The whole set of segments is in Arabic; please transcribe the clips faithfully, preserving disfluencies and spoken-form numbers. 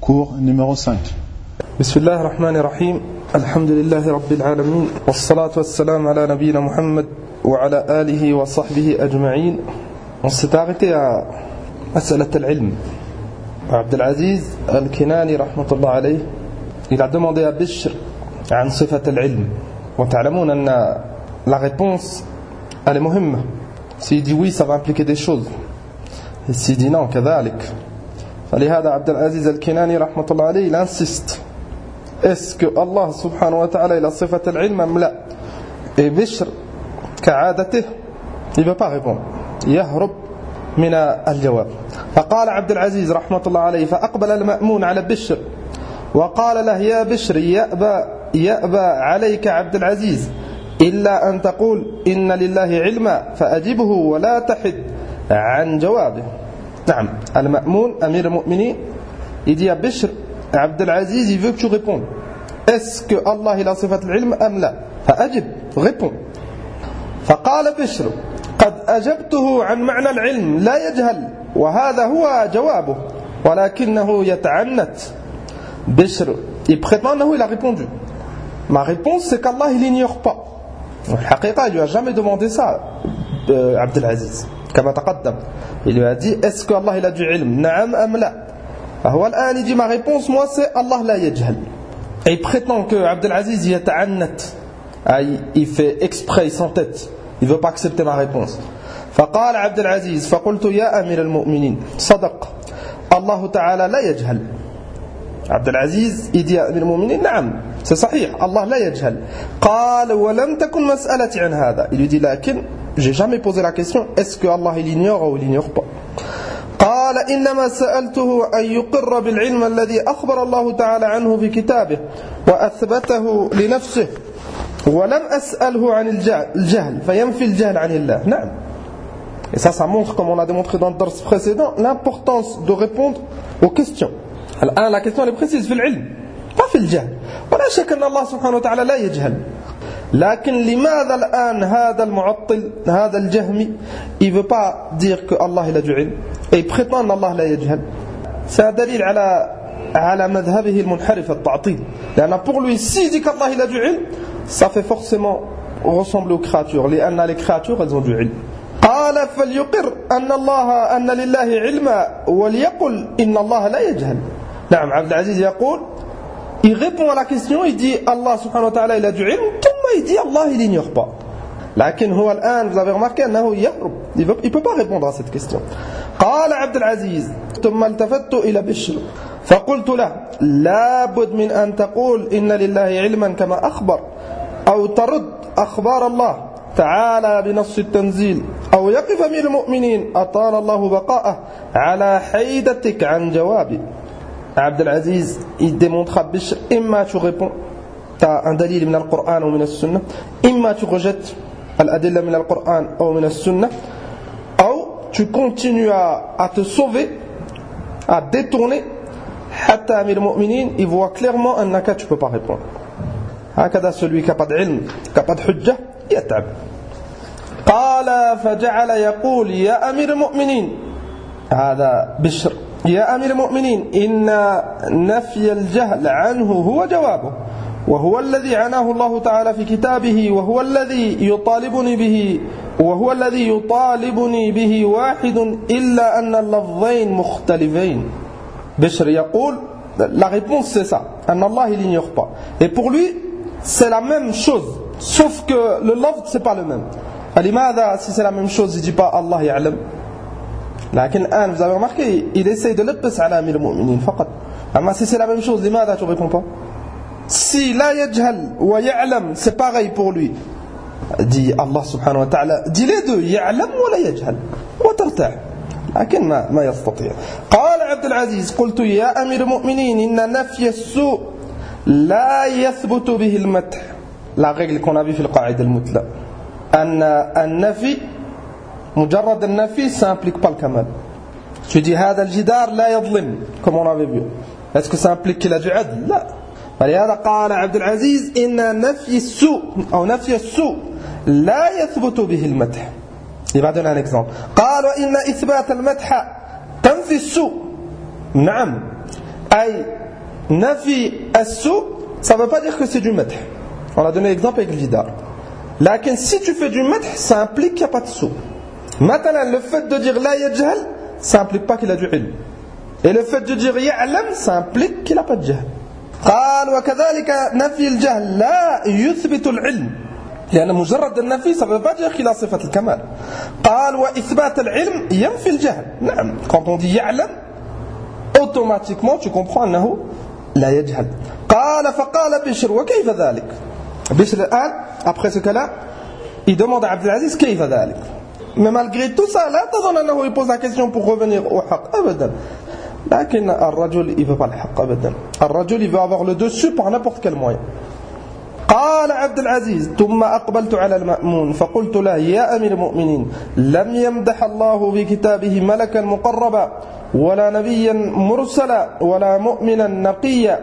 Cours numéro cinq. Bismillah ar-Rahman ar-Rahim. Alhamdulillahi Rabbil Alamin. Wassalatu wassalamu ala nabiyyina Muhammad wa ala alihi wa sahbihi ajma'in. On s'est arrêté à Mas'alat al-Ilm. Abdel Aziz al-Kinani rahmatullah alayh, il a demandé à Bishr عن صفة العلم. وتعلمون أن la réponse elle est مهمة. S'il dit oui, ça va impliquer des choses. Et s'il dit non, كذلك. فلهذا عبد العزيز الكناني رحمة الله عليه, il insiste. Est-ce que Allah subhanahu wa ta'ala il a صفة العلم أم لا? Et Bishr كعادته il ne veut pas répondre. يهرب من الجواب. فقال عبد العزيز رحمة الله عليه, فأقبل المأمون على بشر وقال له يا بشر يأبى يأبى عليك عبد العزيز إلا أن تقول إن لله علما فأجبه ولا تحد عن جوابه. نعم, المأمون أمير المؤمنين il dit à Bishr, Abdel Aziz il veut que tu répondes. Est-ce que Allah il a صفة العلم أم لا? فأجب, réponds. فقال بشر قد أجبته عن معنى العلم لا يجهل وهذا هو جوابه ولكنه يتعنت. Bishr il prétend non, il a répondu. Ma réponse c'est qu'Allah il ignore pas. الحقيقة il lui a jamais demandé ça, euh, Abdel Aziz. كما تقدم, il lui a dit est-ce que Allah il a du ilm, نعم أم لا. فهو الآن il dit ma réponse moi c'est Allah لا يجهل. Et il prétend que Abdel Aziz il يتعنت, il fait exprès, il s'entête, il veut pas accepter ma réponse. فقال عبد العزيز فقلت يا أمير المؤمنين صدق الله تعالى لا يجهل. عبد العزيز il dit à أمير المؤمنين نعم c'est صحيح الله لا يجهل. قال ولم تكن مسألتي عن هذا. Il lui dit لكن j'ai jamais posé la question est-ce que Allah il ignore ou il ignore pas. قال إنما سألته أن يقر بالعلم الذي أخبر الله تعالى عنه في كتابه وأثبته لنفسه ولم أسأله عن الجهل فينفي الجهل عن الله. نعم. Et ça, ça montre, comme on a démontré dans le dars précédent, l'importance de répondre aux questions. الآن la question elle est précise في العلم pas في الجهل. ولا شك أن الله سبحانه وتعالى لا يجهل. لكن لماذا الآن هذا المعطل هذا الجهمي il veut pas dire que Allah il a du ilm et il prétend أن الله لا يجهل. C'est un دليل على على مذهبه المنحرف التعطيل. لأن pour lui s'il dit qu'Allah il a du ilm, ça fait forcément ressembler aux créatures. لأن les créatures elles ont du ilm. قال فليقر أن الله أن لله علما وليقل إن الله لا يجهل. نعم, عبد العزيز يقول, il répond à la question, il dit Allah subhanahu wa ta'ala il a du ilm, ثم il dit Allah il ignore pas. لكن هو الآن vous avez remarqué أنه يهرب, il ne peut pas répondre à cette question. قال عبد العزيز ثم التفت إلى بشر فقلت له لا بد من أن تقول إن لله علما كما أخبر أو ترد أخبار الله تعالى بنص التنزيل أو يقف أمير المؤمنين أطال الله بقاءه على حيدتك عن جوابي. Abdel Aziz il démontre à Bishr, imma tu réponds, tu as un dalil min al-Qur'an ou min al-Sunnah, imma tu rejettes al-adilla min al-Qur'an ou min al-Sunnah, ou tu continues à, à te sauver, à détourner, hatta amir al-mu'minin il voit clairement un naka tu peux pas répondre. هكذا celui qui n'a pas d'ilm, qui n'a pas de hujjah, يتعب. قال فجعل يقول يا أمير المؤمنين هذا بشر يا أمير المؤمنين إن نفي الجهل عنه هو جوابه وهو الذي عناه الله تعالى في كتابه وهو الذي يطالبني به وهو الذي يطالبني به واحد إلا أن اللفظين مختلفين. بشر يقول la réponse c'est ça, أن الله il n'ignore pas, et pour lui c'est la même chose sauf que le lafz c'est pas le même. لماذا si c'est la même chose il dit pas Allah يعلم. لكن الآن vous avez remarqué il essaie de l'adbas على أمير المؤمنين فقط. أما si c'est la même chose لماذا tu réponds pas. Si لا يجهل ويعلم c'est pareil pour lui, dit Allah subhanahu wa ta'ala, dit les deux يعلم ولا يجهل وترتاح. لكن ما ما يستطيع. قال عبد العزيز قلت يا أمير المؤمنين إن نفي السوء لا يثبت به المدح. La règle qu'on a vue في القاعدة المثلى أن النفي مجرد النفي ça implique pas le kamal. Tu dis هذا الجدار لا يظلم comme on avait vu, est-ce que ça implique qu'il a du adl? لا. فلهذا قال عبد العزيز إن نفي السوء أو نفي السوء لا يثبت به المدح. Il va donner un exemple. قال وإن إثبات المدح تنفي السوء. نعم Aïe, nafi as-sou, ça ne veut pas dire que c'est du madh. On a donné l'exemple avec le jidar. Là, si tu fais du madh, ça implique qu'il n'y a pas de sou. Maintenant, le fait de dire la yajhal, ça implique pas qu'il a du ilm. Et le fait de dire ya'lam, ça implique qu'il n'a pas de jahl. قال وكذلك نفي الجهل لا يثبت العلم لأن مجرد النفي ça veut pas dire qu'il a صفة الكمال. قال وإثبات العلم ينفي الجهل. نعم, quand on dit يعلم automatiquement tu comprends أنه لا يجهل. قال فقال بشر وكيف ذلك. بشر الآن après ce cas-là il demande à Abdel Aziz كيف ذلك. Mais malgré tout ça لا تظن أنه il pose la question pour revenir au حق أبدا. لكن الرجل il veut pas le حق أبدا. الرجل il veut avoir le dessus par n'importe quel moyen. قال عبد العزيز ثم أقبلت على المأمون فقلت له يا أمير المؤمنين لم يمدح الله في كتابه ملكا مقربا ولا نبيا مرسلا ولا مؤمنا نقيا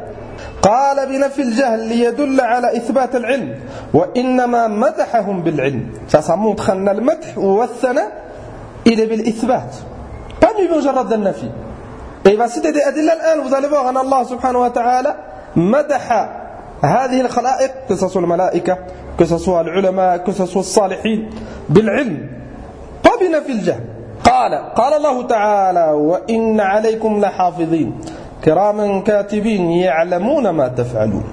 قال بنفي الجهل ليدل على إثبات العلم وإنما مدحهم بالعلم. Ça montre أن المدح والثناء il est بالإثبات pas بمجرد النفي. Et il va citer des adilla الآن, vous allez voir أن الله سبحانه وتعالى مدح هذه الخلائق que ce soit الملائكة que ce soit العلماء que ce soit الصالحين بالعلم pas بنفي الجهل. قال قال الله تعالى وإن عليكم لحافظين كراما كاتبين يعلمون ما تفعلون.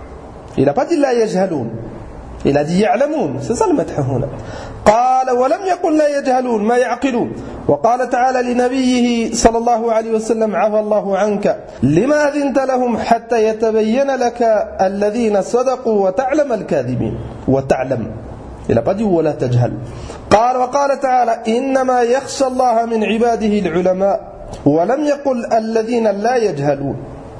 Il n'a pas dit لا يجهلون, il a dit يعلمون. C'est ça le مدح هنا. قال ولم يقل لا يجهلون ما يعقلون. وقال تعالى لنبيه صلى الله عليه وسلم عفى الله عنك لما أذنت لهم حتى يتبين لك الذين صدقوا وتعلم الكاذبين وتعلم. Il n'a pas dit ولا تجهل. قال وقال تعالى إنما يخشى الله من عباده العلماء ولم يقل الذين لا يجهلون.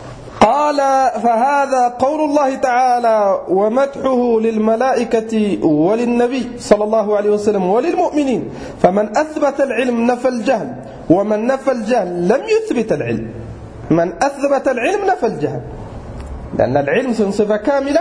قال فهذا قول الله تعالى ومدحه للملائكة وللنبي صلى الله عليه وسلم وللمؤمنين فمن أثبت العلم نفى الجهل ومن نفى الجهل لم يثبت العلم. من أثبت العلم نفى الجهل لأن العلم c'est une صفة كاملة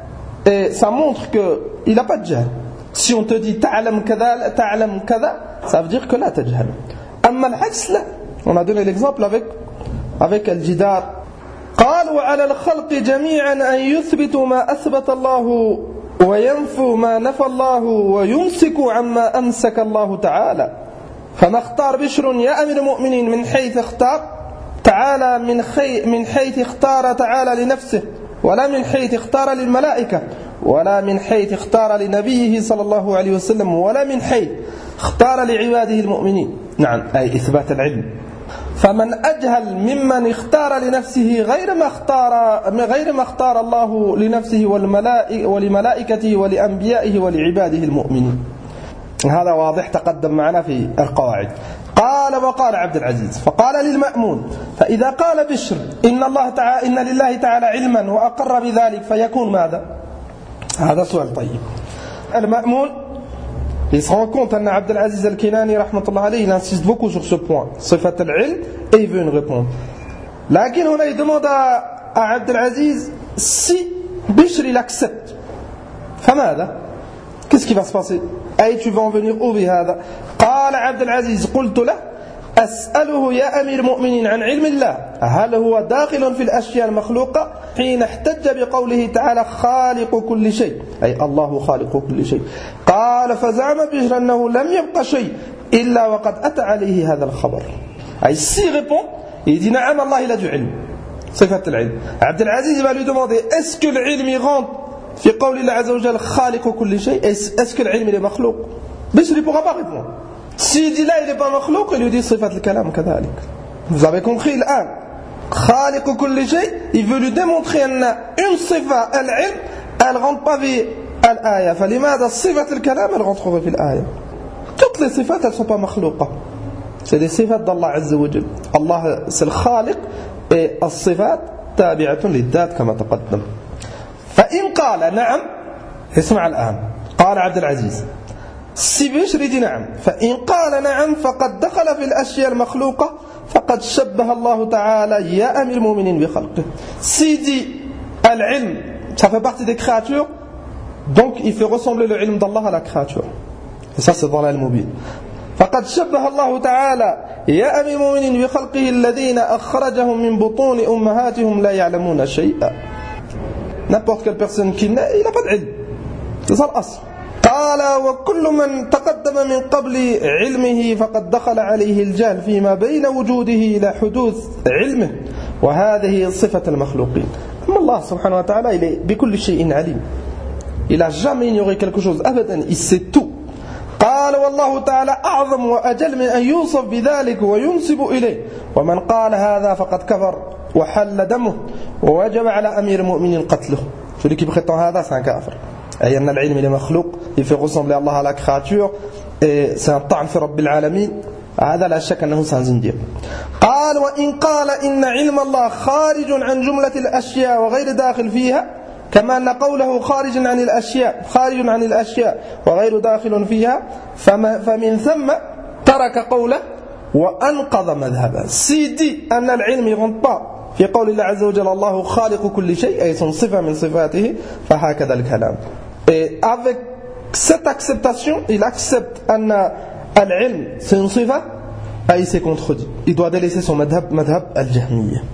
et ça montre qu'il n'a pas de jahl. Si on te dit تعلم كذا تعلم كذا ça veut dire que لا تجهل. أما العكس لا. On a donné l'exemple avec avec الجدار. قال وعلى الخلق جميعا أن يثبتوا ما أثبت الله وينفوا ما نفى الله ويمسكوا عما أمسك الله تعالى. فما اختار بشر يا أمير المؤمنين من حيث اختار تعالى من, خي من حيث اختار تعالى لنفسه ولا من حيث اختار للملائكة ولا من حيث اختار لنبيه صلى الله عليه وسلم ولا من حيث اختار لعباده المؤمنين. نعم أي إثبات العلم. فمن أجهل ممن اختار لنفسه غير ما اختار غير ما اختار الله لنفسه ولملائكته ولأنبيائه ولعباده المؤمنين. هذا واضح تقدم معنا في القواعد. قال وقال عبد العزيز فقال للمأمون فإذا قال بشر إن الله تعالى إن لله تعالى علما وأقر بذلك فيكون ماذا؟ هذا سؤال طيب. المأمون il se rend compte أن عبد العزيز الكناني رحمة الله عليه il insiste beaucoup sur ce point صفة العلم et il veut une réponse. لكن هنا il demande à, à عبد العزيز si Bishr il accepte فماذا؟ qu'est-ce qui va se passer? أي tu vas en venir où بهذا؟ قال عبد العزيز قلت له أسأله يا أمير المؤمنين عن علم الله هل هو داخل في الأشياء المخلوقة حين احتج بقوله تعالى خالق كل شيء أي الله خالق كل شيء. قال فزعم بشر أنه لم يبقى شيء إلا وقد أتى عليه هذا الخبر. أي s'il répond il dit نعم الله il a du علم صفة العلم. عبد العزيز va lui demander est-ce que العلم rentre في قول الله عز وجل خالق كل شيء est-ce que العلم il est مخلوق. Bishr il pourra pas répondre. S'il dit là il n'est pas makhlouq, il lui dit صفة الكلام كذلك. Vous avez compris الآن خالق كل شيء il veut lui démontrer أن une صفة العلم elle rentre pas في الآية. فلماذا صفة الكلام elle rentre في الآية. toutes les صفات elles sont pas مخلوقة, c'est des صفات d'Allah عز وجل. Allah c'est le خالق et الصفات تابعة للذات كما تقدم. فإن قال نعم اسمع الآن قال عبد العزيز si Bishr dit نعم فإن قال نعم فقد دخل في الأشياء المخلوقة فقد شبه الله تعالى يا أمير المؤمنين بخلقه. Si dit العلم ça fait partie des créatures donc il fait ressembler le ilm d'Allah à la créature et ça c'est dans l'al-mubin. فقد شبه الله تعالى يا أمير المؤمنين بخلقه الذين أخرجهم من بطون أمهاتهم لا يعلمون شيئا. N'importe quelle personne qui naît, il n'a pas d'ilm. C'est ça l'asl. قال وكل من تقدم من قبل علمه فقد دخل عليه الجهل فيما بين وجوده إلى حدوث علمه وهذه صفة المخلوقين. أما الله سبحانه وتعالى il est بكل شيء عليم. Il n'a jamais ignoré quelque chose. أبدا, il sait tout. قال والله تعالى أعظم وأجل من أن يوصف بذلك وينسب إليه ومن قال هذا فقد كفر وحل دمه ووجب على أمير المؤمنين قتله. Celui qui prétend هذا c'est un kafir. أي أن العلم il est مخلوق, il fait ressembler Allah à la créature et c'est un طعن في رب العالمين. هذا لا شك أنه c'est un زنديق. قال وإن قال إن علم الله خارج عن جملة الأشياء وغير داخل فيها كما أن قوله خارج عن الأشياء خارج عن الأشياء وغير داخل فيها فمن ثم ترك قوله وأنقض مذهبه. S'il dit أن العلم ne rentre pas في قول الله عز وجل الله خالق كل شيء أي son صفة من صفاته فهكذا الكلام. Et avec cette acceptation il accepte أن العلم c'est une صفة et il s'est contredit. Il doit délaisser son madhab madhab al-jahmiyya.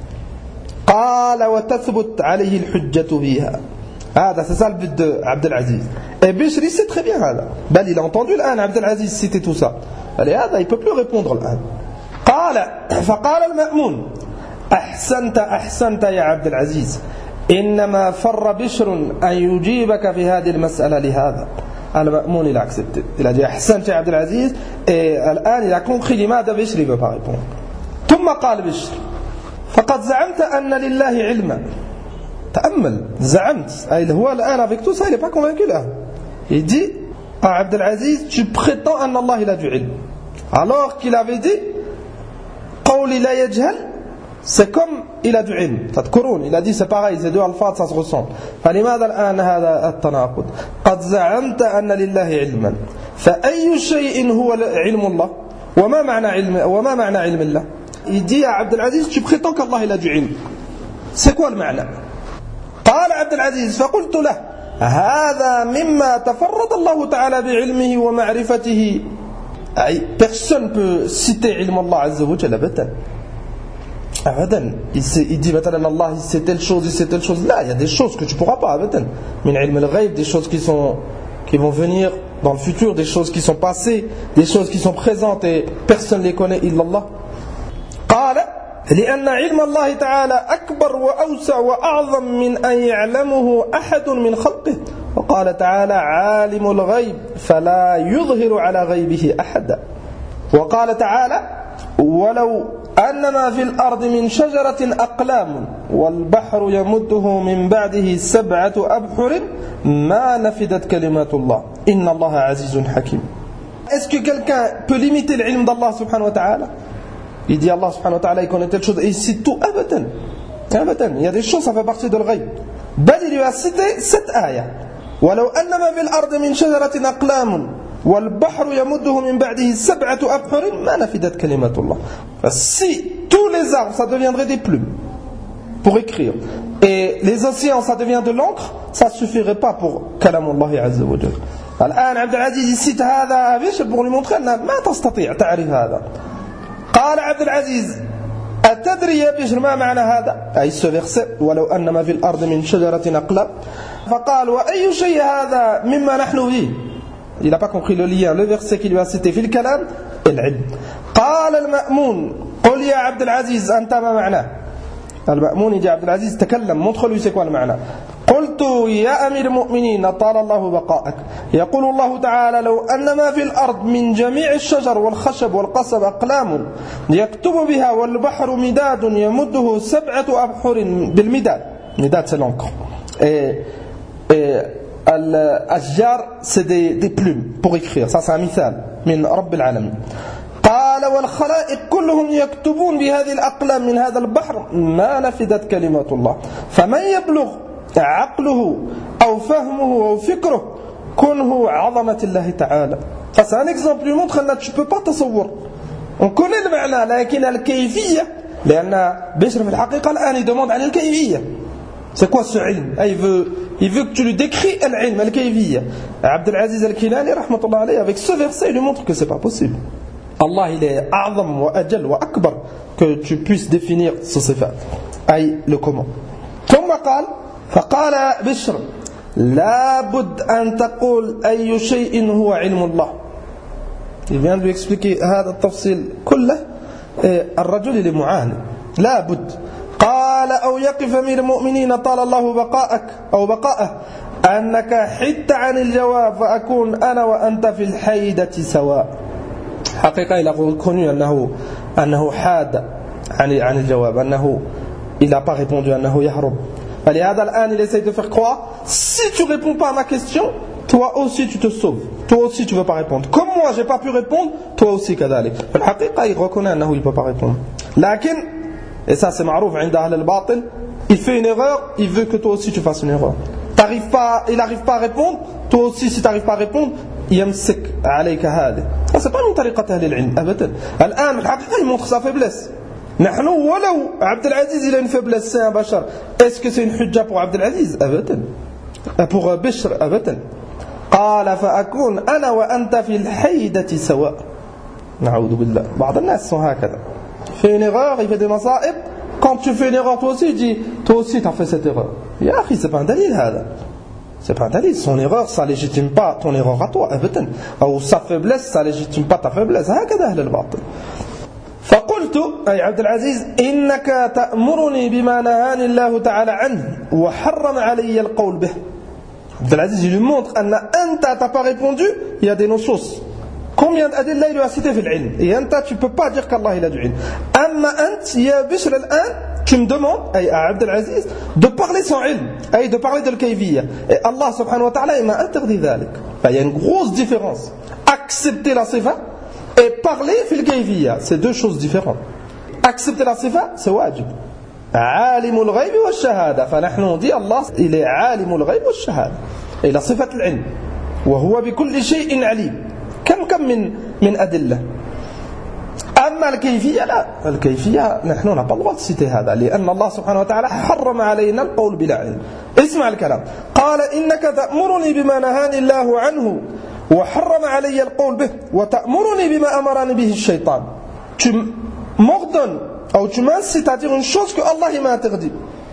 قال وتثبت عليه الحجة فيها. هذا c'est ça le but de Abdel Aziz. Et Bishri sait très bien هذا. بل il a entendu الآن Abdel Aziz citer tout ça. هذا il peut plus répondre الآن. قال فقال المأمون أحسنت أحسنت يا عبد العزيز إنما فر بشر أن يجيبك في هذه المسألة لهذا. المأمون il a accepté. Il a dit أحسنت يا عبد العزيز et الآن il a compris لماذا Bishri ne veut pas répondre. ثم قال بشر فقد زعمت أن لله علما. تأمل زعمت أي هو الآن avec tout ça il n'est pas convaincu là. Il dit à Abdel Aziz tu prétends أن الله il a du ilm alors qu'il avait dit قولي لا يجهل c'est comme il a du ilm. تذكرون il a dit c'est pareil ces deux alphas ça se ressemble. فلماذا الآن هذا التناقض. قد زعمت أن لله علما فأي شيء هو علم الله وما معنى علم وما معنى علم الله. Il dit à Abdel Aziz tu prétends qu'Allah il a du ilm. C'est quoi le معنى. قال عبد العزيز فقلت له هذا مما تفرد الله تعالى بعلمه ومعرفته. أي personne peut citer علم الله عز وجل أبدا أبدا. Il dit مثلا Allah il sait telle chose il sait telle chose. Là il y a des choses que tu pourras pas أبدا من علم الغيب, des choses qui sont qui vont venir dans le futur, des choses qui sont passées, des choses qui sont présentes et personne les connaît إلا الله. قال لأن علم الله تعالى أكبر وأوسع وأعظم من أن يعلمه أحد من خلقه. وقال تعالى عالم الغيب فلا يظهر على غيبه أحدا. وقال تعالى ولو أن ما في الأرض من شجرة أقلام والبحر يمده من بعده سبعة أبحر ما نفدت كلمات الله إن الله عزيز حكيم. Est-ce que quelqu'un peut limiter l'ilm d'Allah subhanahu wa ta'ala? Il dit Allah subhanahu wa ta'ala il connaît telle chose et il cite tout. Abadan. Abadan. Il y a des choses ça fait partie de l'ghaib. Bal il lui a cité cette ayah. ولو أن ما في الأرض من شجرة أقلام والبحر يمده من بعده سبعة أبحر ما نفدت كلمات الله. Si tous les arbres ça deviendrait des plumes pour écrire et les océans ça devient de l'encre, ça suffirait pas pour كلام الله عز وجل. الآن عبد العزيز يسيت هذا بيش pour lui montrer أنه ما تستطيع تعرف هذا. قال عبد العزيز أتدري يا بشر ما معنى هذا أي ce verset ولو أن ما في الأرض من شجرة أقلام. فقال وأي شيء هذا مما نحن فيه. Il n'a pas compris le lien, le verset qui lui a cité في الكلام العلم. قال المأمون قل يا عبد العزيز أنت ما معناه. المأمون يجي عبد العزيز تكلم montre lui c'est quoi le معنى. قلت يا أمير المؤمنين طال الله بقاءك يقول الله تعالى لو أن ما في الأرض من جميع الشجر والخشب والقصب أقلام يكتب بها والبحر مداد يمده سبعة أبحر بالمداد. مداد c'est l'encre. Et, et الأشجار c'est des, des plumes pour écrire. Ça c'est un مثال من رب العالمين. قال والخلائق كلهم يكتبون بهذه الأقلام من هذا البحر ما نفدت كلمات الله. فمن يبلغ عقله أو فهمه أو فكره كنه عظمة الله تعالى. Ça c'est un exemple qui montre que tu peux pas تصور. On connaît le معنى لكن الكيفية لأن بشر في الحقيقة الآن il demande عن الكيفية. C'est quoi ce ilm? Il veut, il veut que tu lui décris l'ilm, al-kayfiyya. Abdel Aziz al-Kinani, rahmatullah alayhi, avec ce verset, il lui montre que c'est pas possible. Allah il est a'zam wa ajal wa akbar que tu puisses définir ce sifat, aïe le comment. ثم قال فقال بشر لا بد أن تقول أي شيء هو علم الله. Il vient de lui expliquer هذا التفصيل كله. الرجل اللي معاند لا بد قال أو يقف أمير المؤمنين طال الله بقاءك أو بقاءه أنك حدت عن الجواب فأكون أنا وأنت في الحيدة سواء. حقيقة il a reconnu أنه أنه حاد عن عن الجواب, أنه il n'a pas répondu, أنه يهرب. فلهذا الآن il essaie de faire croire si tu réponds pas à ma question, toi aussi tu te sauves, toi aussi tu veux pas répondre. Comme moi j'ai pas pu répondre, toi aussi كذلك. الحقيقة il reconnaît أنه il peut pas répondre. لكن et ça c'est معروف عند أهل الباطل, il fait une erreur, il veut que toi aussi tu fasses une erreur. T'arrives pas, il n'arrive pas à répondre, toi aussi si tu n'arrives pas à répondre, يمسك عليك هذا. Ça c'est pas من طريقة أهل العلم أبدا. الآن الحقيقة il montre sa faiblesse. نحن ولو عبد العزيز il a une faiblesse, c'est un bachar. Est-ce que c'est une hujja pour عبد العزيز أبدا, pour بشر أبدا. قال فأكون أنا وأنت في الحيدة سواء. نعوذ بالله. بعض الناس sont هكذا. Il fait une erreur, il fait des masaib. Quand tu fais une erreur toi aussi, il dit toi aussi tu as fait cette erreur. Ya akhi, c'est pas un dalil هذا. C'est pas un dalil. Son erreur ça légitime pas ton erreur à toi أبدا. Ou sa faiblesse ça légitime pas ta faiblesse. هكذا أهل الباطل. فقلت أي عبد العزيز إنك تأمرني بما نهاني الله تعالى عنه وحرم علي القول به. عبد العزيز il lui montre أن أنت t'as pas répondu, il y a des nusus. Combien d'adilla il lui a cité في العلم, et أنت tu peux pas dire qu'Allah il a du ilm. أما أنت يا بشر الآن tu me demandes أي عبد العزيز de parler sans ilm, أي de parler de الكيفية, et Allah subhanahu wa ta'ala il m'a interdit ذلك. Il y a une grosse différence. Accepter la sifa et parler fil kayfiyya, c'est deux choses différentes. Accepter la sifa, c'est wajib. Alimul ghayb wa shahada. فنحن on dit Allah, il est alimul ghayb wa shahada. Et la sifat al-ilm. وهو بكل شيء عليم. كم كم من من أدلة. أما الكيفية لا. الكيفية نحن n'a pas le droit de citer هذا, لأن الله سبحانه وتعالى حرم علينا القول بلا علم. اسمع الكلام. قال إنك تأمرني بما نهاني الله عنه وحرم علي القول به وتأمرني بما أمرني به الشيطان. Tu m'ordonnes ou tu m'incites à dire une chose que Allah m'a interdit,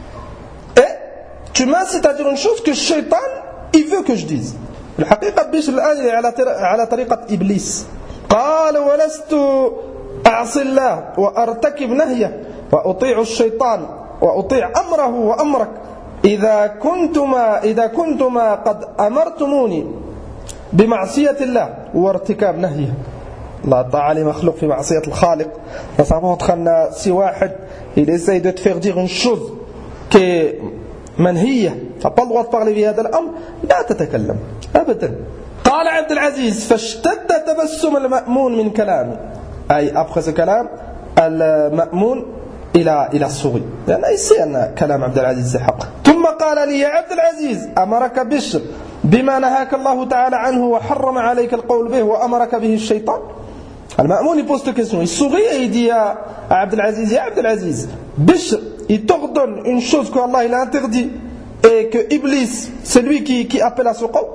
et tu m'incites à dire une chose que le shaitan il veut que je dise. الحقيقة بشر الآن على على طريقة إبليس. قال ولست أعصي الله وأرتكب نهيه وأطيع الشيطان وأطيع أمره وأمرك إذا كنتما إذا كنتما قد أمرتموني بمعصية الله وارتكاب نهيه. لا طاعة لمخلوق في معصية الخالق. Ça montre que si واحد il essaye de te faire dire une chose qui est منهية, t'as pas le droit de parler بهذا الأمر, لا تتكلم أبدا. قال عبد العزيز فاشتد تبسم المأمون من كلامه, أي après ce كلام المأمون إلى إلى الصغي, لأن يسي أن كلام عبد العزيز حق. ثم قال لي يا عبد العزيز أمرك بشر بما نهاك الله تعالى عنه وحرم عليك القول به وأمرك به الشيطان. المأمون il pose cette question, il sourit et il dit à Abdel Aziz, ya Abdel Aziz, Bishr il t'ordonne une chose que Allah il a interdit et que Iblis c'est lui qui, qui appelle à ce qawl,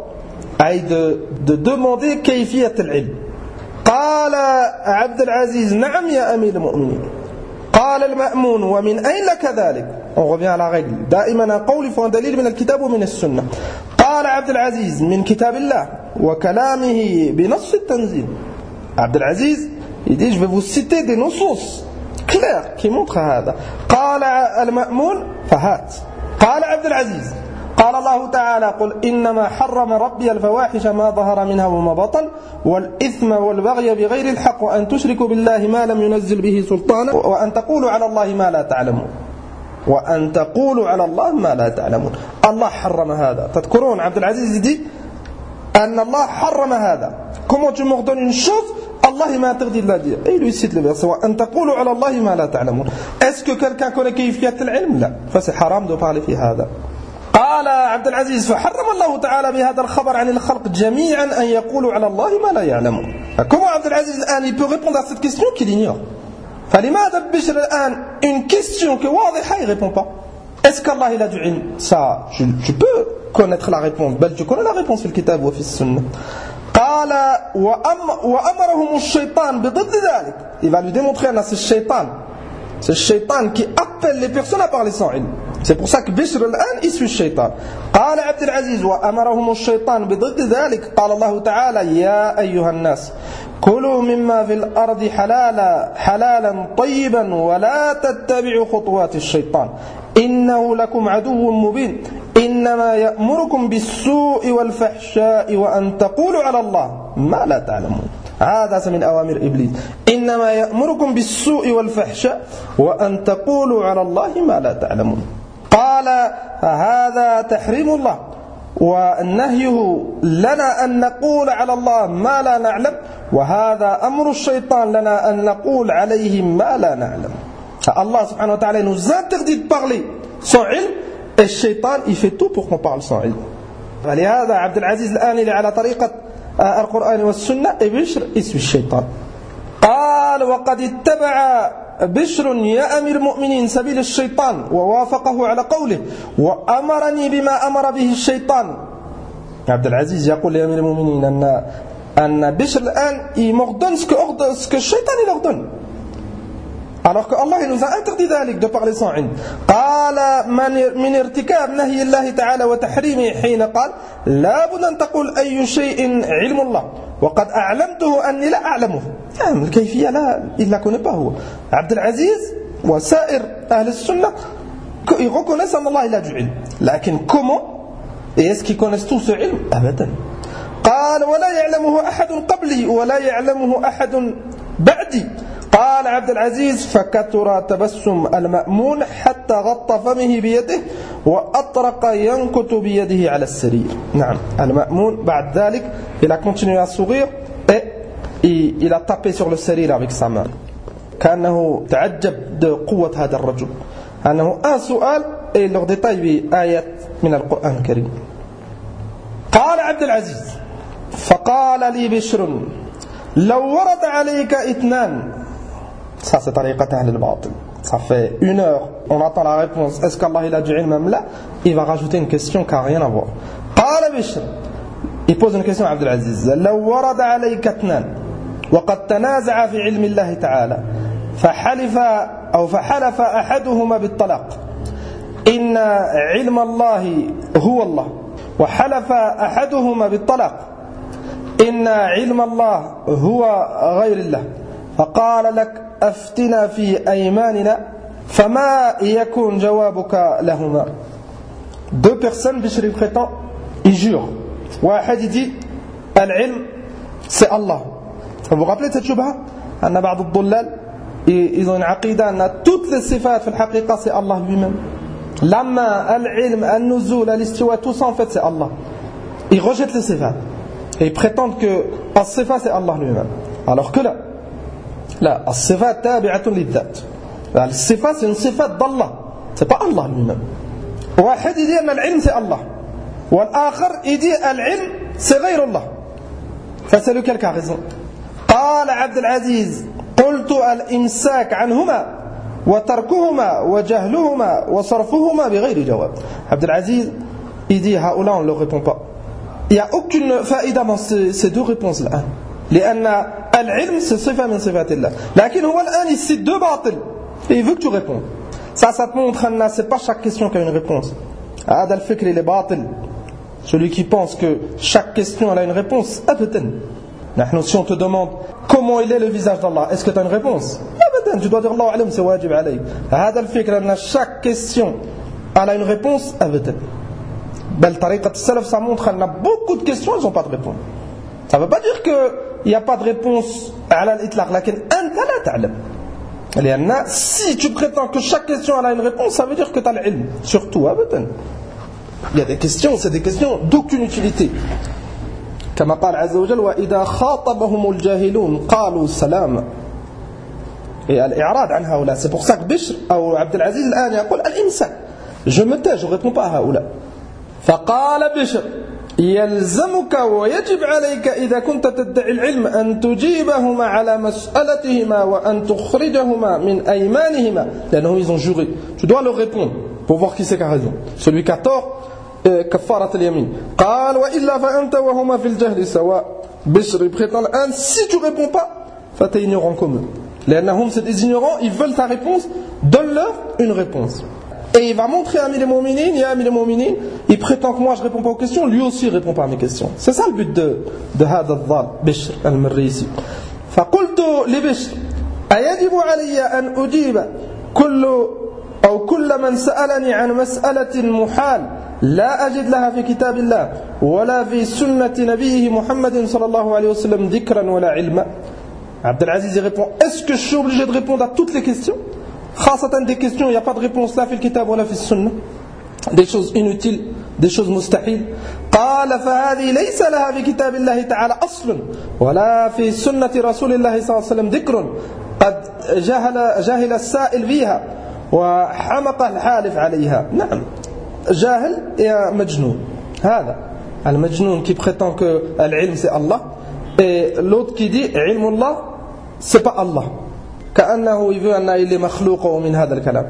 de, de demander kayfiyat al-ilm. قال عبد العزيز نعم يا أمير المؤمنين. قال المأمون ومن أين لك ذلك. On revient à la règle, دائما قول il faut un dalil من الكتاب ومن السنة. قال عبد العزيز من كتاب الله وكلامه بنص التنزيل. عبد العزيز il dit je vais vous citer des nusus clairs qui montrent هذا. قال المأمون فهات. قال عبد العزيز قال الله تعالى قل إنما حرم ربي الفواحش ما ظهر منها وما بطن والإثم والبغي بغير الحق وأن تشركوا بالله ما لم ينزل به سلطانا وأن تقولوا على الله ما لا تعلمون وأن تقولوا على الله ما لا تعلمون. الله حرم هذا. تذكرون عبد العزيز dit أن الله حرم هذا. Comment tu m'ordonnes une chose, Allah m'a interdit de la dire. Et il lui cite le verset وأن تقولوا على الله ما لا تعلمون. Est-ce que quelqu'un connaît كيفية العلم؟ لا. فسي حرام de parler في هذا. قال عبد العزيز فحرم الله تعالى بهذا الخبر عن الخلق جميعا أن يقولوا على الله ما لا يعلمون. Comment عبد العزيز الآن il peut répondre à cette question qu'il ignore? فلماذا بشر الآن une question que واضحة il répond pas? Est-ce qu'Allah il a du ilm? Ça, tu, tu peux connaître la réponse. بل tu connais la réponse في الكتاب وفي السنة. قال قال وأمرهم الشيطان بضد ذلك. Il va lui démontrer que c'est le shaitan. C'est le shaitan qui appelle les personnes à parler sans ilm. C'est pour ça que Bishr الآن il suit le shaitan. قال عبد العزيز وأمرهم الشيطان بضد ذلك. قال الله تعالى يا أيها الناس كلوا مما في الأرض حلالا حلالا طيبا ولا تتبعوا خطوات الشيطان إنه لكم عدو مبين إنما يأمركم بالسوء والفحشاء وأن تقولوا على الله ما لا تعلمون. هذا من أوامر إبليس. إنما يأمركم بالسوء والفحشاء وأن تقولوا على الله ما لا تعلمون. قال هذا تحريم الله ونهيه لنا أن نقول على الله ما لا نعلم وهذا أمر الشيطان لنا أن نقول عليه ما لا نعلم. Allah subhanahu wa ta'ala nous interdit de parler sans ilm et le shaitan il fait tout pour qu'on parle sans ilm. فلهذا عبد العزيز الآن اللي على طريقة القرآن والسنة بشر اسم الشيطان. قال وقد اتبع بشر يا أمير المؤمنين سبيل الشيطان ووافقه على قوله وأمرني بما أمر به الشيطان. عبد العزيز يقول يا أمير المؤمنين أن أن بشر الآن il m'ordonne ce que ce que le shaitan il ordonne. Alors que Allah il nous a interdit ذلك de parler sans ilm. قال من ارتكاب نهي الله تعالى وتحريمه حين قال لا بد أن تقول أي شيء علم الله وقد أعلمته أني لا أعلمه. يعني الكيفية لا il la connaît pas هو. عبد العزيز وسائر أهل السنة ils reconnaissent أن الله il a du ilm. لكن comment et est-ce qu'ils connaissent tous ce ilm? أبدا. قال ولا يعلمه أحد قبلي ولا يعلمه أحد بعدي. قال عبد العزيز فكثر تبسم المأمون حتى غطى فمه بيده وأطرق ينكت بيده على السرير. نعم المأمون بعد ذلك il a continué à sourire et il a tapé sur le سرير avec sa main. كأنه تعجب de قوة هذا الرجل. أنه un سؤال et leur détail بآيات من القرآن الكريم. قال عبد العزيز فقال لي بشر لو ورد عليك اثنان. Ça c'est طريقة أهل الباطل. Ça fait une heure, on attend la réponse. Est-ce qu'Allah il a du ilm même là? Il va rajouter une question qui n'a rien à voir. قال بشر, il pose une question à Abdul Aziz. لو ورد عليك اثنان وقد تنازع في علم الله تعالى فحلف أو فحلف أحدهما بالطلاق إن علم الله هو الله وحلف أحدهما بالطلاق إن علم الله هو غير الله فقال لك أفتنا في أيماننا فما يكون جوابك لهما. Deux personnes, Bishr il prétend, ils jurent. واحد il dit العلم c'est Allah. Vous vous rappelez de cette shubha? أن بعض الضلال ils ont une عقيدة أن toutes les صفات في الحقيقة c'est Allah lui-même. لما العلم النزول الاستواء tout ça en fait c'est Allah. Ils rejettent les صفات et ils prétendent que الصفات c'est Allah lui-même. Alors que là لا الصفات تابعة للذات. الصفات c'est une صفات d'Allah. C'est pas Allah lui-même. واحد يدي أن العلم c'est Allah والآخر يدي العلم c'est غير الله. فسأل lequel qui a raison. قال عبد العزيز قلت الإمساك عنهما وتركهما وجهلهما وصرفهما بغير جواب. عبد العزيز il dit هؤلاء on ne leur répond pas. Il n'y a aucune faïda dans ces, ces deux réponses là. لأن العلم c'est صفة من صفات الله. لكن هو الآن il cite deux باطل et il veut que tu réponds. Ça, ça te montre que c'est pas chaque question qui a une réponse. هذا الفكر il est باطل. Celui qui pense que chaque question elle a une réponse, أبدا. نحن si on te demande comment il est le visage d'Allah, est-ce que tu as une réponse? أبدا. Tu dois dire الله أعلم, c'est واجب عليك. هذا الفكر أن chaque question elle a une réponse, أبدا. بل طريقة السلف ça montre qu'il y a beaucoup de questions elles n'ont pas de réponse. Ça ne veut pas dire qu'il n'y a pas de réponse على الإطلاق, لكن أنت لا تعلم. لأن si tu prétends que chaque question elle a une réponse, ça veut dire que tu as l'ilm. Surtout, أبدا. Il y a des questions, c'est des questions d'aucune utilité. كما قال عز وجل وإذا خاطبهم الجاهلون قالوا سلاما. Et الإعراض عن هؤلاء. C'est pour ça que Bishr أو عبد العزيز الآن يقول الإمساك. Je me tais, je ne réponds pas à هؤلاء. فقال بشر يلزمك ويجب عليك إذا كنت تدعي العلم أن تجيبهما على مسألتهما وأن تخرجهما من أيمانهما لأنهم ils ont juré. Tu dois leur répondre pour voir qui c'est qui a raison. Celui qui a tort, كفارة اليمين. قال وإلا فأنت وهما في الجهل سواء Bishr, il prétend un, si tu réponds pas, fa t'es ignorant comme eux. Les Nahum, c'est des ignorants, ils veulent ta réponse, donne-leur une réponse. Et il va montrer à Amir al-Mu'minin, et Amir al-Mu'minin, il prétend que moi je réponds pas aux questions, lui aussi il répond pas à mes questions. C'est ça le but de, de Hada al-Dhal, Bishr al-Marrisi. فقلت لبشر أيجب علي أن أجيب كل أو كل من سألني عن مسألة محال لا أجد لها في كتاب الله ولا في سنة نبيه محمد صلى الله عليه وسلم ذكرا ولا علما. Abdel Aziz répond, est-ce que je suis obligé de répondre à toutes les questions? خاصة des questions, il n'y a pas de réponse là في الكتاب ولا في السنة, des choses inutiles, des choses مستحيل. قال فهذه ليس لها في كتاب الله تعالى أصل ولا في سنة رسول الله صلى الله عليه وسلم ذكر قد جهل, جهل السائل فيها وحمق الحالف عليها. نعم, جاهل يا مجنون. هذا المجنون qui prétend que العلم c'est Allah, et l'autre qui dit علم الله c'est pas Allah, كأنه يقول أن إلي مخلوق من هذا الكلام.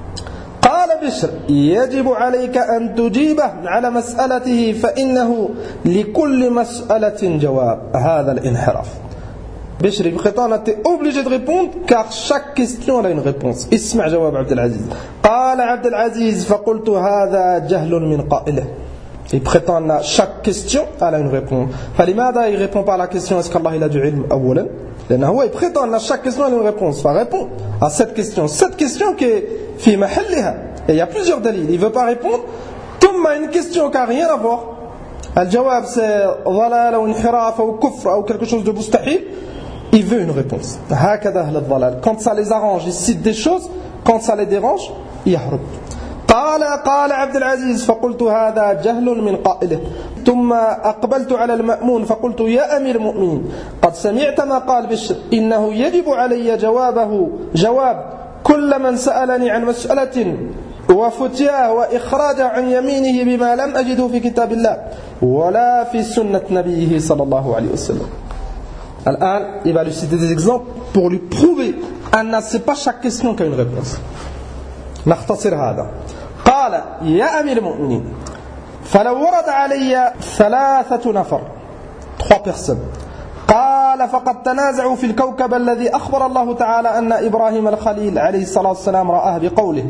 قال بشر يجب عليك أن تجيبه على مسألته فإنه لكل مسألة جواب. هذا الانحراف. Bishr il prétend que tu es obligé de répondre car chaque question a une réponse. اسمع جواب عبد العزيز. قال عبد العزيز فقلت هذا جهل من قائله. Il prétend que chaque question a une réponse. فلماذا il répond pas à la question est-ce qu'Allah il a du ilm أولا؟ لأنه هو il prétend que chaque question a une réponse. Va répondre à cette question. Cette question qui est في محلها. Et il y a plusieurs dalils. Il veut pas répondre. ثم une question qui n'a rien à voir. الجواب c'est ضلال أو انحراف أو كفر أو quelque chose de مستحيل. Il veut une réponse. هكذا أهل الضلال. Quand ça les arrange, ils citent des choses. Quand ça les dérange, ils يهرب. قال قال عبد العزيز فقلت هذا جهل من قائله. ثم أقبلت على المأمون فقلت يا أمير المؤمنين قد سمعت ما قال بشر إنه يجب علي جوابه جواب كل من سألني عن مسألة وفتياه وإخراجه عن يمينه بما لم أجده في كتاب الله ولا في سنة نبيه صلى الله عليه وسلم. الآن il va lui citer des exemples pour lui prouver أن c'est pas chaque question qui a une réponse. نختصر هذا. قال يا أمير المؤمنين فلو ورد علي ثلاثة نفر trois personnes قال فقد تنازعوا في الكوكب الذي أخبر الله تعالى أن إبراهيم الخليل عليه الصلاة والسلام رآه بقوله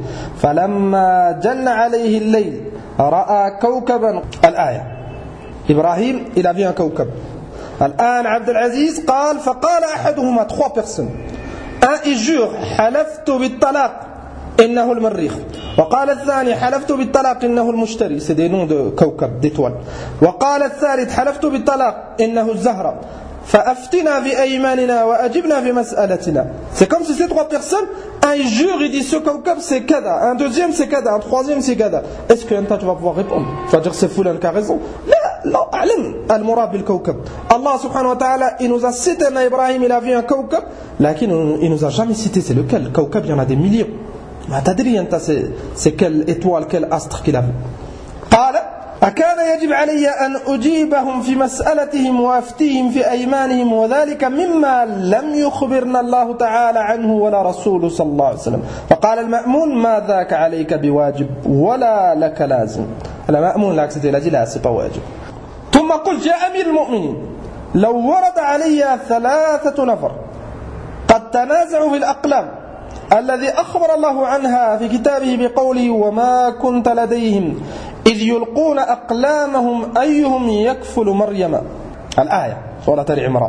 فلما جن عليه الليل رأى كوكبا. الآية إبراهيم il a vu un كوكب. الآن عبد العزيز قال فقال أحدهما trois personnes. Un il jure حلفت بالطلاق إنه المريخ. وقال الثاني حلفت بالطلاق إنه المشتري. C'est des noms de كوكب d'étoiles. وقال الثالث حلفت بالطلاق إنه الزهرة. فأفتنا في أيماننا وأجبنا في مسألتنا. C'est comme si ces trois personnes, un il jure, il dit ce كوكب c'est kada, un deuxième c'est kada, un troisième c'est kada. Est-ce que un tas tu vas pouvoir répondre? Tu vas dire c'est fulan qui a raison? لا لا أعلم المراد بالكوكب. Allah subhanahu wa ta'ala il nous a cité que Ibrahim il a vu un كوكب, لكن il nous a jamais cité c'est lequel. كوكب il y en a des millions. ما تدري أنت c'est, c'est quelle étoile, quel astre qu'il a vu. قال أكان يجب علي أن أجيبهم في مسألتهم وأفتيهم في أيمانهم وذلك مما لم يخبرنا الله تعالى عنه ولا رسوله صلى الله عليه وسلم. فقال المأمون ما ذاك عليك بواجب ولا لك لازم. المأمون لك ستي لاجي لا سيبا واجب. ثم قلت يا أمير المؤمنين لو ورد علي ثلاثة نفر قد تنازعوا في الأقلام الذي أخبر الله عنها في كتابه بقوله وما كنت لديهم إذ يلقون أقلامهم أيهم يكفل مريم. الآية سورة آل عمران.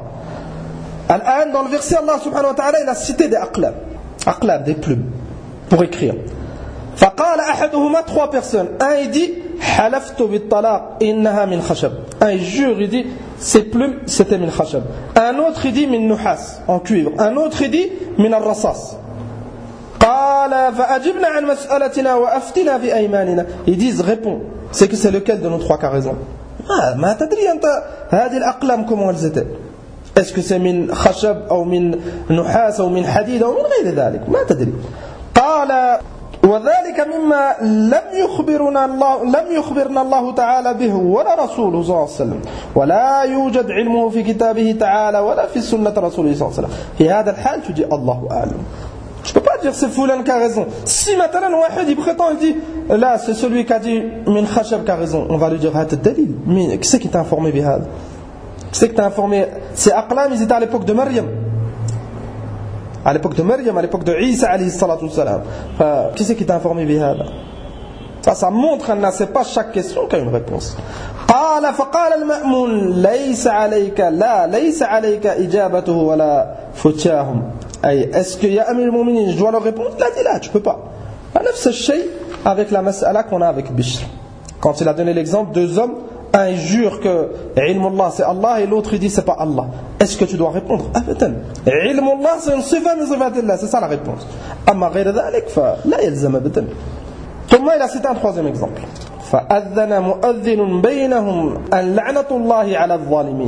الآن dans le verset Allah subhanahu wa ta'ala il a cité des aqlam, aqlam des plumes pour écrire. فقال أحدهما trois personnes. Un il dit حلفت بالطلاق إنها من خشب. Un il jure il dit ces plumes c'était من خشب. Un autre il dit من نحاس en cuivre. Un autre il dit من الرصاص. قال فأجبنا عن مسألتنا وأفتنا في أيماننا. Ils disent réponds. C'est que c'est lequel de nos trois qui a raison. Ah, ما تدري أنت هذه الأقلام comment elles étaient. Est-ce que c'est من خشب أو من نحاس أو من حديد أو من غير ذلك ما تدري. قال وذلك مما لم يخبرنا الله لم يخبرنا الله تعالى به ولا رسوله صلى الله عليه وسلم ولا يوجد علمه في كتابه تعالى ولا في سنة رسوله صلى الله عليه وسلم. في هذا الحال tu dis الله أعلم. Je ne peux pas dire c'est Foulan qui a raison. Si maintenant Wahid il prétend, il dit là c'est celui qui a dit Min Khashab qui a raison, on va lui dire Hat al-Dalil. Mais qui c'est qui t'a informé bihad? Tu sais que tu as informé, ces aqlam, ils étaient à l'époque de Maryam. À l'époque de Maryam, à l'époque de Isa alayhi salatu wassalam. Qui c'est qui t'a informé bihada? Ça, ça montre que ce n'est pas chaque question qui a une réponse. قال فقال المأمون ليس عليك لا ليس عليك إجابته ولا فتياهم. أي est-ce que ya Amir al-Mu'minin je dois leur répondre? Il a dit là, tu peux pas. نفس الشيء avec la mas'ala qu'on a avec Bishr. Quand il a donné l'exemple, deux hommes, un il jure que ilmullah c'est Allah et l'autre il dit c'est pas Allah. Est-ce que tu dois répondre? Abadan. Ilmullah c'est une sifa min sifatillah, c'est ça la réponse. Amma ghayr dhalik fa la yalzam abadan. ثم il a cité un troisième exemple. فأذن مؤذن بينهم أن لعنة الله على الظالمين.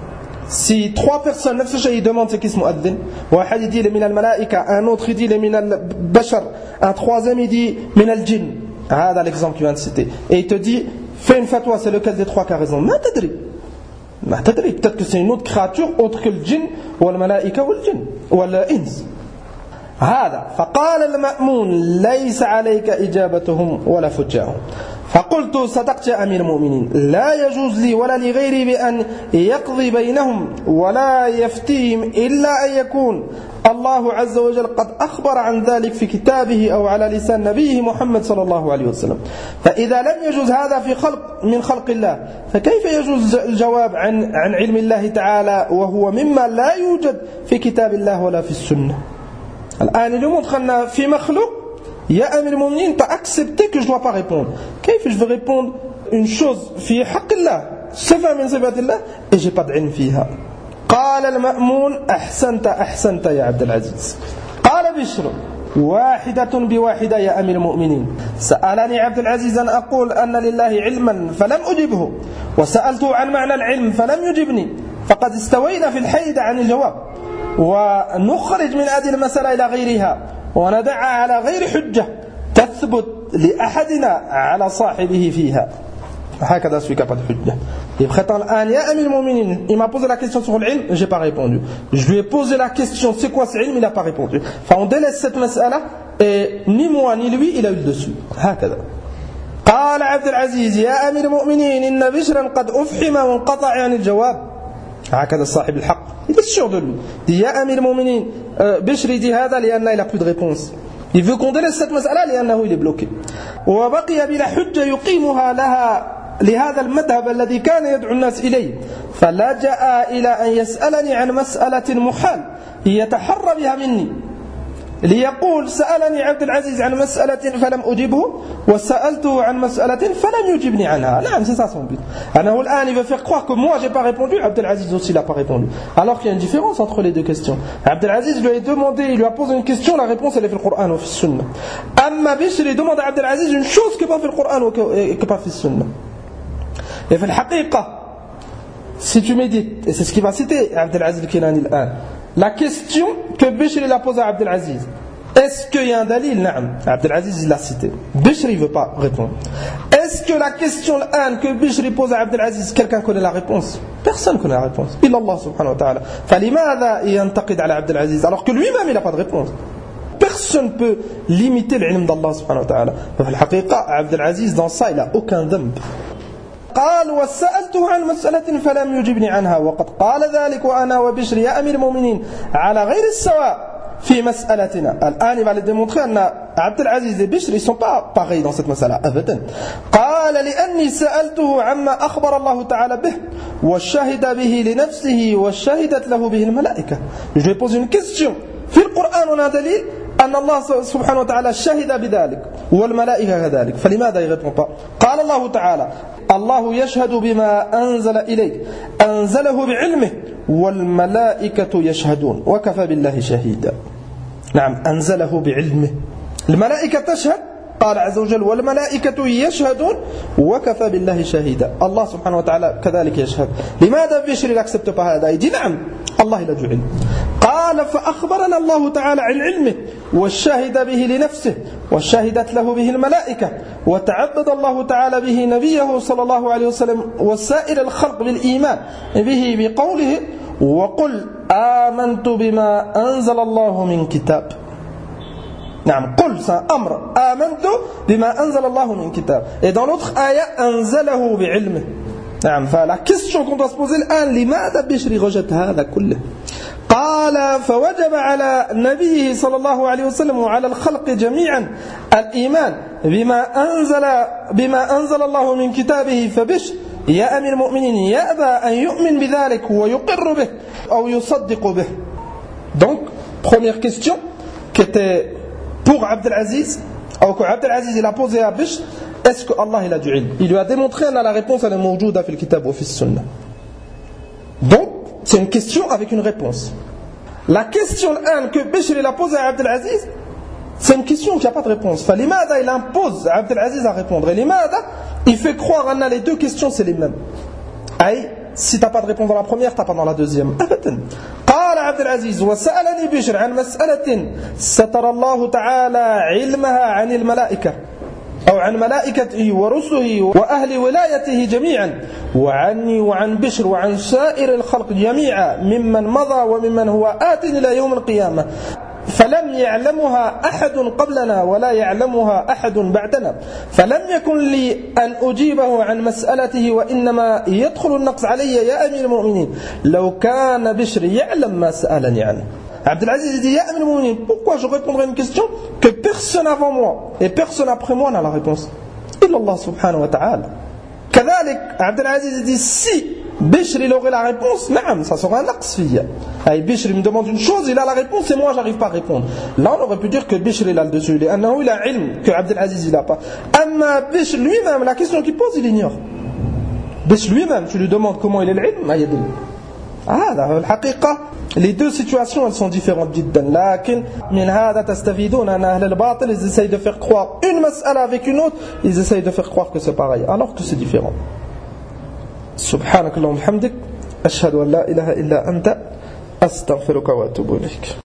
Si trois personnes, nefs shay demandent c'est qui ce mu'adhin, واحد il dit il est min al-malaika, un autre il dit il est min al-bashar, un troisième il dit min al-jinn. هذا l'exemple qu'il vient de citer. Et il te dit fais une fatwa, c'est lequel des trois qui a raison? ما تدري. ما تدري. Peut-être que c'est une autre créature autre que le djinn ou al-malaika ou le djinn ou al-ins. هذا فقال المأمون ليس عليك إجابتهم ولا فتياهم. فقلت صدقت يا أمير المؤمنين لا يجوز لي ولا لغيري بأن يقضي بينهم ولا يفتيهم إلا أن يكون الله عز وجل قد أخبر عن ذلك في كتابه أو على لسان نبيه محمد صلى الله عليه وسلم. فإذا لم يجوز هذا في خلق من خلق الله فكيف يجوز الجواب عن عن علم الله تعالى وهو مما لا يوجد في كتاب الله ولا في السنة. الآن il montre أن في مخلوق يا أمير المؤمنين t'as accepté que je dois pas répondre. كيف je veux répondre une chose في حق الله صفة من صفات الله et j'ai pas d'ilm فيها. قال المأمون أحسنت أحسنت يا عبد العزيز. قال بشر واحدة بواحدة يا أمير المؤمنين سألني عبد العزيز أن أقول أن لله علما فلم أجبه وسألته عن معنى العلم فلم يجبني فقد استوينا في الحيد عن الجواب ونخرج من هذه المسألة إلى غيرها وندعها على غير حجة تثبت لأحدنا على صاحبه فيها. هكذا celui qui n'a pas de hujja. Il prétend الآن يا أمير المؤمنين il m'a posé la question sur l'ilm, j'ai pas répondu. Je lui ai posé la question c'est quoi ce ilm, il n'a pas répondu. Enfin on délaisse cette mas'ala et ni moi ni lui il a eu le dessus. هكذا. قال عبد العزيز يا أمير المؤمنين إن بشرا قد أفحم وانقطع عن الجواب. هكذا صاحب الحق. Il est sûr de lui. Il dit يا أمير المؤمنين Bishr il dit هذا لأنه il a plus de réponse. Il veut qu'on délaisse cette mas'ala لأنه il est bloqué. وبقي بلا حجة يقيمها لها لهذا المذهب الذي كان يدعو الناس إليه فلجأ إلى أن يسألني عن مسألة محال يتحرى بها مني ليقول سألني عبد العزيز عن مسألة فلم أجبه وسألته عن مسألة فلم يجبني عنها. نعم c'est ça son but. أنه الآن il veut faire croire que moi j'ai pas répondu, Abdel Aziz aussi il a pas répondu. Alors qu'il y a une différence entre les deux questions. Abdel Aziz lui a demandé, il lui a posé une question, la réponse elle est dans le Coran ou dans la Sunna. Amma Bishr il demande à Abdel Aziz une chose qui n'est pas dans le Coran ou qui n'est pas dans la Sunna. Et في الحقيقة si tu médites, et c'est ce qu'il va citer Abdel Aziz al-Kinani الآن, la question que Bishr il a posée à Abdel Aziz, est-ce qu'il y a un dalil? Naam. Abdel Aziz il l'a cité. Bishr il veut pas répondre. Est-ce que la question l'an que Bishr pose à Abdel Aziz, quelqu'un connaît la réponse? Personne connaît la réponse. Illa Allah subhanahu wa ta'ala. فلماذا ينتقد على Abdel Aziz alors que lui-même il n'a pas de réponse? Personne ne peut limiter l'ilm d'Allah subhanahu wa ta'ala. في الحقيقة Abdel Aziz dans ça il a aucun ذنب. قال وسألته عن مسألة فلم يجبني عنها وقد قال ذلك وأنا وبشر يا أمير المؤمنين على غير السواء في مسألتنا. الآن il va le démontrer أن عبد العزيز et Bishr ils sont pas pareils dans cette مسألة أبدا. قال لأني سألته عما أخبر الله تعالى به وشهد به لنفسه وشهدت له به الملائكة. Je lui pose une question. في القرآن هنا دليل أن الله سبحانه وتعالى شهد بذلك والملائكة كذلك فلماذا يغيبون pas؟ قال الله تعالى الله يشهد بما أنزل إليك أنزله بعلمه والملائكة يشهدون وكفى بالله شهيدا. نعم أنزله بعلمه الملائكة تشهد قال عز وجل والملائكة يشهدون وكفى بالله شهيدا. الله سبحانه وتعالى كذلك يشهد. لماذا بشر l'accepte pas هذا؟ يدي نعم الله له علم. قال فأخبرنا الله تعالى عن علمه والشاهد به لنفسه وشهدت له به الملائكة وتعبد الله تعالى به نبيه صلى الله عليه وسلم وسائر الخلق بالإيمان به بقوله وقل آمنت بما أنزل الله من كتاب. نعم قل أمر آمنت بما أنزل الله من كتاب. Et dans l'autre آية أنزله بعلمه. نعم فلا question qu'on doit se poser الآن لماذا بشر رجت هذا كله قال فوجب على نبيه صلى الله عليه وسلم وعلى الخلق جميعا الإيمان بما أنزل بما أنزل الله من كتابه فبشر يا أمير المؤمنين يأبى أن يؤمن بذلك ويقر به أو يصدق به. Donc première question qui était pour Abdelaziz ou que Abdelaziz il a posé à Bishr, est-ce que Allah il a du ilm? Il lui a démontré la réponse elle est mawjouda fil kitab wa fis sunnah. Donc c'est une question avec une réponse. La question un que Bishr il a posée à Abdelaziz, c'est une question qui n'a pas de réponse. Falimada il impose à Abdelaziz à répondre. Et limada il fait croire à les deux questions c'est les mêmes. Aïe, si tu n'as pas de réponse dans la première, tu n'as pas dans la deuxième. قال عبد العزيز وسألني بشر عن مسألة ستر الله تعالى علمها عن الملائكة أو عن ملائكته ورسله وأهل ولايته جميعا وعني وعن بشر وعن سائر الخلق جميعا ممن مضى وممن هو آت إلى يوم القيامة فلم يعلمها أحد قبلنا ولا يعلمها أحد بعدنا فلم يكن لي أن أجيبه عن مسألته وإنما يدخل النقص علي يا أمير المؤمنين لو كان بشر يعلم ما سألني عنه. Abdelaziz dit يا أمير المؤمنين, pourquoi je répondrai à une question que personne avant moi et personne après moi n'a la réponse إلا الله سبحانه وتعالى. كذلك Abdelaziz dit si Bishr il aurait la réponse, naam, ça sera un axe fille. Et Bishr il me demande une chose, il a la réponse et moi j'arrive pas à répondre. Là on aurait pu dire que Bishr il a le dessus, il a ilm que Abdelaziz il a pas. Amma Bishr lui-même, la question qu'il pose il ignore. Bishr lui-même, tu lui demandes comment il est l'ilm, ma yadil. Ah, الحقيقة les deux situations elles sont différentes جدا. لكن من هذا تستفيدون أن أهل الباطل ils essayent de faire croire une mas'ala avec une autre, ils essayent de faire croire que c'est pareil alors que c'est différent. سبحانك اللهم وبحمدك أشهد أن لا إله إلا أنت أستغفرك وأتوب إليك.